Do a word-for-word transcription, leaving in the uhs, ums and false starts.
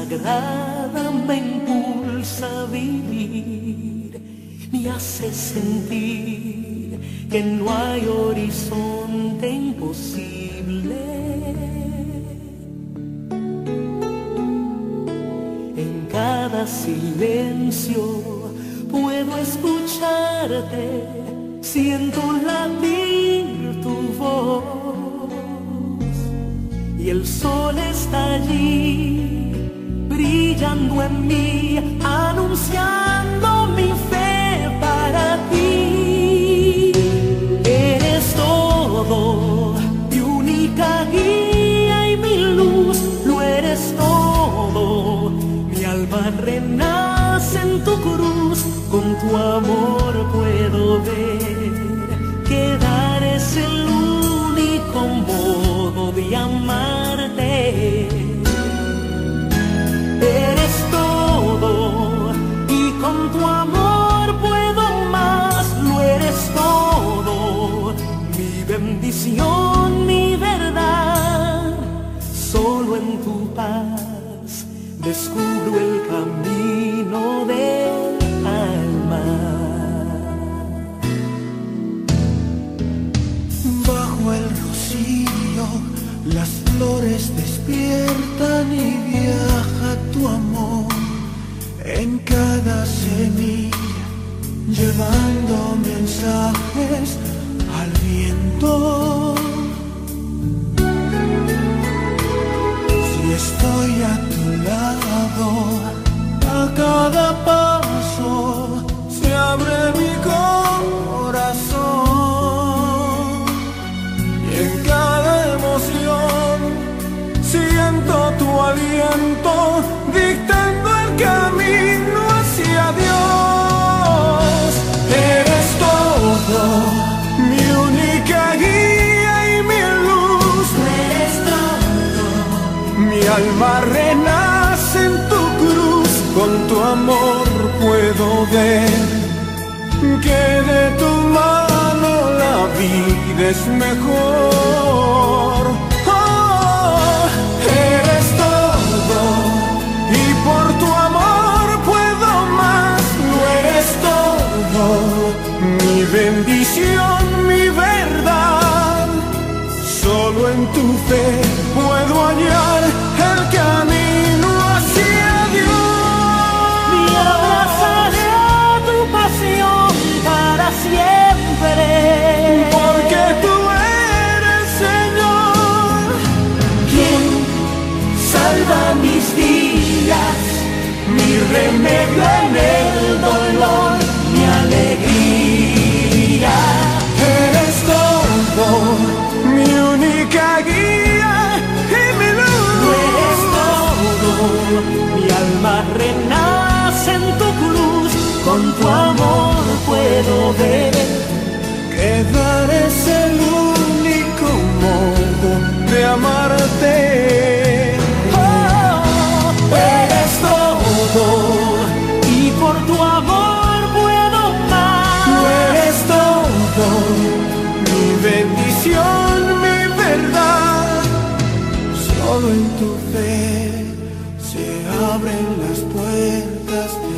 sagrada me impulsa a vivir, me hace sentir que no hay horizonte imposible. En cada silencio puedo escucharte, siento latir tu voz y el sol está allí brillando en mí, anunciando mi fe para ti. Eres todo, mi única guía y mi luz, lo eres todo. Mi alma renace en tu cruz, con tu amor puedo ver que dar es el único modo de amarte. Eres todo y con tu amor puedo más, lo eres todo, mi bendición, mi verdad. Solo en tu paz descubro el camino del alma. Bajo el rocío las flores despiertan y viaja tu amor en cada semilla, llevando mensajes al viento. Si estoy a tu lado, a cada paso se abre mi corazón, y en cada emoción siento tu aliento dictando el camino hacia Dios. Eres todo, mi única guía y mi luz. Eres todo, mi alma renace en tu cruz, con tu amor puedo ver que de tu mano la vida es mejor. Oh, eres todo y por tu amor puedo más, lo eres todo, mi bendición, mi verdad. Solo en tu fe puedo hallar el camino hacia Dios. y abrazaré tu pasión para siempre, Porque tú eres Señor, quien salva mis días, mi remedio en el dolor, mi alegría. eres todo, mi única guía y mi Tú eres luz. todo, mi alma renace en tu cruz, con tu amor puedo ver Que dar es el único modo de amarte. oh, eres todo y por tu amor puedo más. Tú eres todo, mi bendición, mi verdad. Solo en tu fe se abren las puertas de